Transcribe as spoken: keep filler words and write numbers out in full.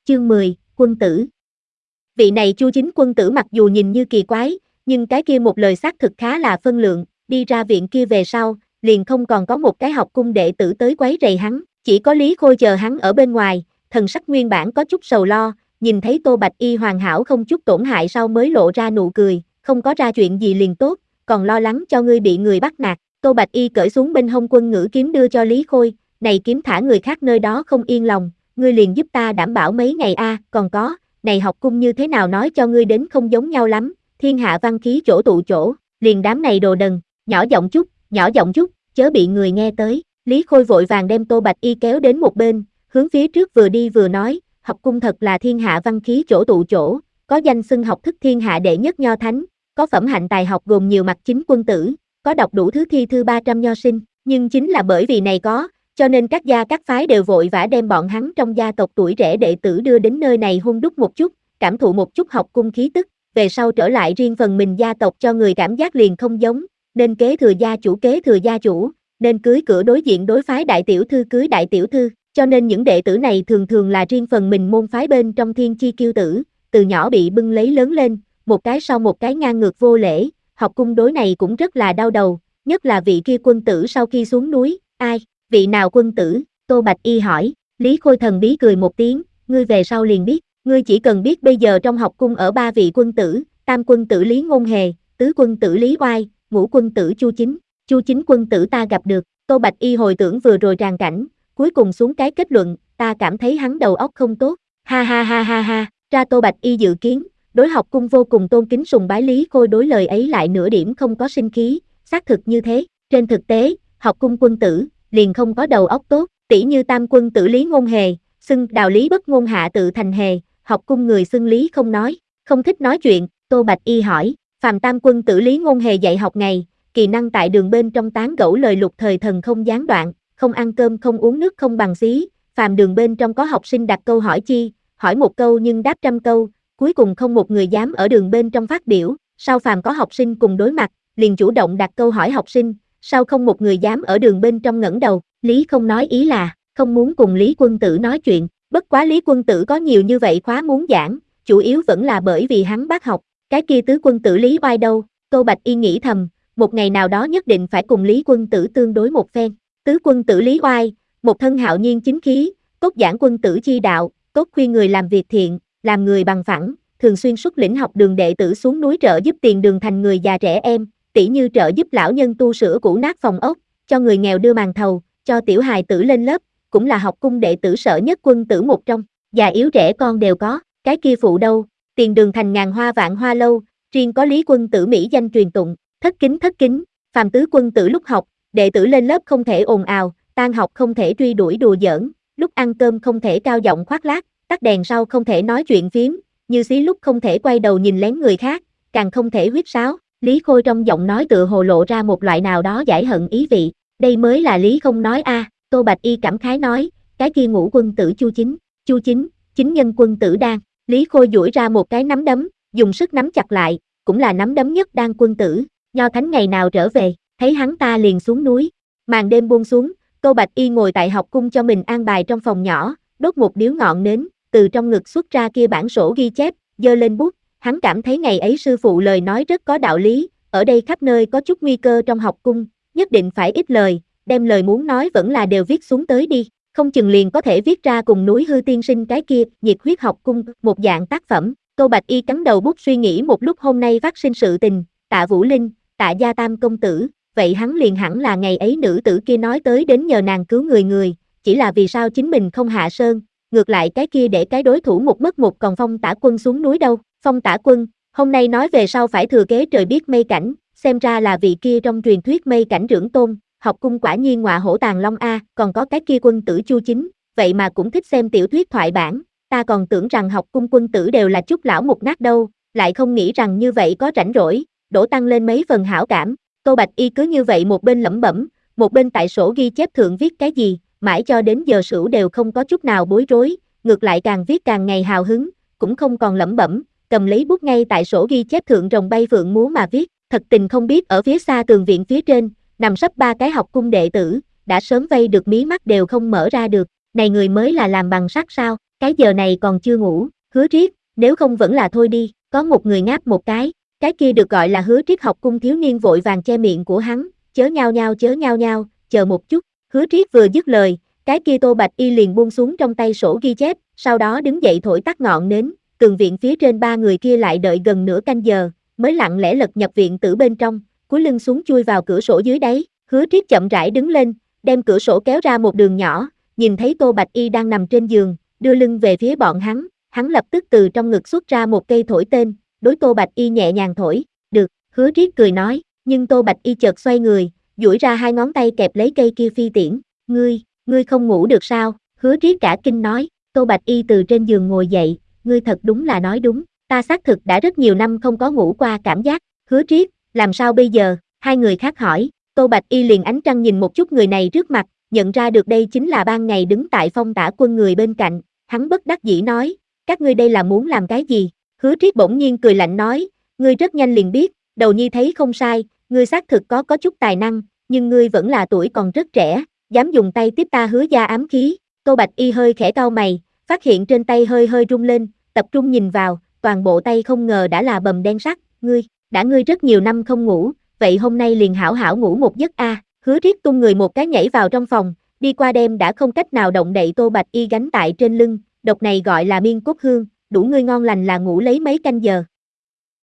chương mười, quân tử. Vị này Chu Chính quân tử mặc dù nhìn như kỳ quái, nhưng cái kia một lời xác thực khá là phân lượng, đi ra viện kia về sau, liền không còn có một cái học cung đệ tử tới quấy rầy hắn, chỉ có Lý Khôi chờ hắn ở bên ngoài, thần sắc nguyên bản có chút sầu lo, nhìn thấy Tô Bạch Y hoàn hảo không chút tổn hại sau mới lộ ra nụ cười, không có ra chuyện gì liền tốt, còn lo lắng cho ngươi bị người bắt nạt. Tô Bạch Y cởi xuống bên hông quân ngữ kiếm đưa cho Lý Khôi, này kiếm thả người khác nơi đó không yên lòng, ngươi liền giúp ta đảm bảo mấy ngày a, à, còn có, này học cung như thế nào nói cho ngươi đến không giống nhau lắm, thiên hạ văn khí chỗ tụ chỗ, liền đám này đồ đần, nhỏ giọng chút, nhỏ giọng chút, chớ bị người nghe tới. Lý Khôi vội vàng đem Tô Bạch Y kéo đến một bên, hướng phía trước vừa đi vừa nói, học cung thật là thiên hạ văn khí chỗ tụ chỗ, có danh xưng học thức thiên hạ đệ nhất nho thánh, có phẩm hạnh tài học gồm nhiều mặt chính quân tử, có đọc đủ thứ thi thư ba trăm nho sinh, nhưng chính là bởi vì này có, cho nên các gia các phái đều vội vã đem bọn hắn trong gia tộc tuổi trẻ đệ tử đưa đến nơi này hun đúc một chút, cảm thụ một chút học cung khí tức, về sau trở lại riêng phần mình gia tộc cho người cảm giác liền không giống, nên kế thừa gia chủ kế thừa gia chủ, nên cưới cửa đối diện đối phái đại tiểu thư cưới đại tiểu thư, cho nên những đệ tử này thường thường là riêng phần mình môn phái bên trong thiên chi kiêu tử, từ nhỏ bị bưng lấy lớn lên, một cái sau một cái ngang ngược vô lễ, học cung đối này cũng rất là đau đầu, nhất là vị kia quân tử sau khi xuống núi, ai, vị nào quân tử, Tô Bạch Y hỏi. Lý Khôi thần bí cười một tiếng, ngươi về sau liền biết, ngươi chỉ cần biết bây giờ trong học cung ở ba vị quân tử, tam quân tử Lý Ngôn Hề, tứ quân tử Lý Oai, ngũ quân tử Chu Chính, Chu Chính quân tử ta gặp được. Tô Bạch Y hồi tưởng vừa rồi tràng cảnh, cuối cùng xuống cái kết luận, ta cảm thấy hắn đầu óc không tốt, ha ha ha ha ha, ra Tô Bạch Y dự kiến, đối học cung vô cùng tôn kính sùng bái Lý Khôi đối lời ấy lại nửa điểm không có sinh khí, xác thực như thế, trên thực tế, học cung quân tử, liền không có đầu óc tốt, tỷ như tam quân tử Lý Ngôn Hề, xưng đạo lý bất ngôn hạ tự thành hề, học cung người xưng lý không nói, không thích nói chuyện. Tô Bạch Y hỏi, phàm tam quân tử Lý Ngôn Hề dạy học ngày, kỳ năng tại đường bên trong tán gẫu lời lục thời thần không gián đoạn, không ăn cơm không uống nước không bằng xí, phàm đường bên trong có học sinh đặt câu hỏi chi, hỏi một câu nhưng đáp trăm câu, cuối cùng không một người dám ở đường bên trong phát biểu, sau phàm có học sinh cùng đối mặt, liền chủ động đặt câu hỏi học sinh, sau không một người dám ở đường bên trong ngẩng đầu. Lý không nói ý là, không muốn cùng Lý quân tử nói chuyện, bất quá Lý quân tử có nhiều như vậy khóa muốn giảng, chủ yếu vẫn là bởi vì hắn bác học, cái kia tứ quân tử Lý Oai đâu, Tô Bạch Y nghĩ thầm, một ngày nào đó nhất định phải cùng Lý quân tử tương đối một phen. Tứ quân tử Lý Oai, một thân hạo nhiên chính khí, cốt giảng quân tử chi đạo, cốt khuyên người làm việc thiện, làm người bằng phẳng, thường xuyên xuất lĩnh học đường đệ tử xuống núi trợ giúp tiền đường thành người già trẻ em, tỷ như trợ giúp lão nhân tu sửa cũ nát phòng ốc, cho người nghèo đưa màn thầu, cho tiểu hài tử lên lớp, cũng là học cung đệ tử sợ nhất quân tử một trong, già yếu trẻ con đều có, cái kia phụ đâu, tiền đường thành ngàn hoa vạn hoa lâu, riêng có Lý quân tử mỹ danh truyền tụng, thất kính thất kính, phàm tứ quân tử lúc học, đệ tử lên lớp không thể ồn ào, tan học không thể truy đuổi đùa giỡn, lúc ăn cơm không thể cao giọng khoác lác, tắt đèn sau không thể nói chuyện phiếm, như xí lúc không thể quay đầu nhìn lén người khác, càng không thể huýt sáo. Lý Khôi trong giọng nói tựa hồ lộ ra một loại nào đó giải hận ý vị, đây mới là Lý không nói a. À. Tô Bạch Y cảm khái nói, cái kia ngũ quân tử Chu Chính, Chu Chính, chính nhân quân tử đan. Lý Khôi duỗi ra một cái nắm đấm, dùng sức nắm chặt lại, cũng là nắm đấm nhất đan quân tử, nho thánh ngày nào trở về, thấy hắn ta liền xuống núi. Màn đêm buông xuống, Tô Bạch Y ngồi tại học cung cho mình an bài trong phòng nhỏ, đốt một điếu ngọn nến, từ trong ngực xuất ra kia bản sổ ghi chép, giơ lên bút. Hắn cảm thấy ngày ấy sư phụ lời nói rất có đạo lý, ở đây khắp nơi có chút nguy cơ trong học cung, nhất định phải ít lời, đem lời muốn nói vẫn là đều viết xuống tới đi, không chừng liền có thể viết ra cùng núi hư tiên sinh cái kia, nhiệt huyết học cung, một dạng tác phẩm. Tô Bạch Y cắn đầu bút suy nghĩ một lúc hôm nay phát sinh sự tình, Tạ Vũ Linh, Tạ Gia Tam công tử, vậy hắn liền hẳn là ngày ấy nữ tử kia nói tới đến nhờ nàng cứu người người, chỉ là vì sao chính mình không hạ sơn, ngược lại cái kia để cái đối thủ một mất một còn Phong Tả Quân xuống núi đâu. Phong Tả Quân, hôm nay nói về sau phải thừa kế trời biết mây cảnh, xem ra là vị kia trong truyền thuyết mây cảnh trưởng tôn, học cung quả nhiên ngọa hổ tàng long a, còn có cái kia quân tử Chu Chính, vậy mà cũng thích xem tiểu thuyết thoại bản, ta còn tưởng rằng học cung quân tử đều là chút lão mục nát đâu, lại không nghĩ rằng như vậy có rảnh rỗi, đổ tăng lên mấy phần hảo cảm. Tô Bạch Y cứ như vậy một bên lẩm bẩm, một bên tại sổ ghi chép thượng viết cái gì, mãi cho đến giờ sửu đều không có chút nào bối rối, ngược lại càng viết càng ngày hào hứng, cũng không còn lẩm bẩm, cầm lấy bút ngay tại sổ ghi chép thượng rồng bay phượng múa mà viết. Thật tình không biết ở phía xa tường viện phía trên, nằm sấp ba cái học cung đệ tử, đã sớm vây được mí mắt đều không mở ra được. này người mới là làm bằng sắt sao, cái giờ này còn chưa ngủ, Hứa Triết, nếu không vẫn là thôi đi, có một người ngáp một cái, cái kia được gọi là Hứa Triết học cung thiếu niên vội vàng che miệng của hắn, chớ nhao nhao chớ nhao nhao, chờ một chút, Hứa Triết vừa dứt lời, cái kia Tô Bạch Y liền buông xuống trong tay sổ ghi chép, sau đó đứng dậy thổi tắt ngọn nến, tường viện phía trên ba người kia lại đợi gần nửa canh giờ, mới lặng lẽ lật nhập viện tử bên trong, cúi lưng xuống chui vào cửa sổ dưới đáy, Hứa Triết chậm rãi đứng lên, đem cửa sổ kéo ra một đường nhỏ, nhìn thấy Tô Bạch Y đang nằm trên giường, đưa lưng về phía bọn hắn, hắn lập tức từ trong ngực xuất ra một cây thổi tên, đối Tô Bạch Y nhẹ nhàng thổi, được, Hứa Triết cười nói, nhưng Tô Bạch Y chợt xoay người, duỗi ra hai ngón tay kẹp lấy cây kia phi tiễn, ngươi, ngươi không ngủ được sao, Hứa Triết cả kinh nói, Tô Bạch Y từ trên giường ngồi dậy, ngươi thật đúng là nói đúng, ta xác thực đã rất nhiều năm không có ngủ qua cảm giác, Hứa Triết, làm sao bây giờ, hai người khác hỏi, Tô Bạch Y liền ánh trăng nhìn một chút người này trước mặt, nhận ra được đây chính là ban ngày đứng tại Phong Tả Quân người bên cạnh, hắn bất đắc dĩ nói, các ngươi đây là muốn làm cái gì, Hứa Triết bỗng nhiên cười lạnh nói, ngươi rất nhanh liền biết, đầu nhi thấy không sai, ngươi xác thực có có chút tài năng, nhưng ngươi vẫn là tuổi còn rất trẻ, dám dùng tay tiếp ta Hứa gia ám khí, Tô Bạch Y hơi khẽ cau mày, phát hiện trên tay hơi hơi rung lên, tập trung nhìn vào, toàn bộ tay không ngờ đã là bầm đen sắt, ngươi, đã ngươi rất nhiều năm không ngủ, vậy hôm nay liền hảo hảo ngủ một giấc a. À. Hứa Triết tung người một cái nhảy vào trong phòng, đi qua đêm đã không cách nào động đậy Tô Bạch Y gánh tại trên lưng, độc này gọi là miên cốt hương, đủ ngươi ngon lành là ngủ lấy mấy canh giờ.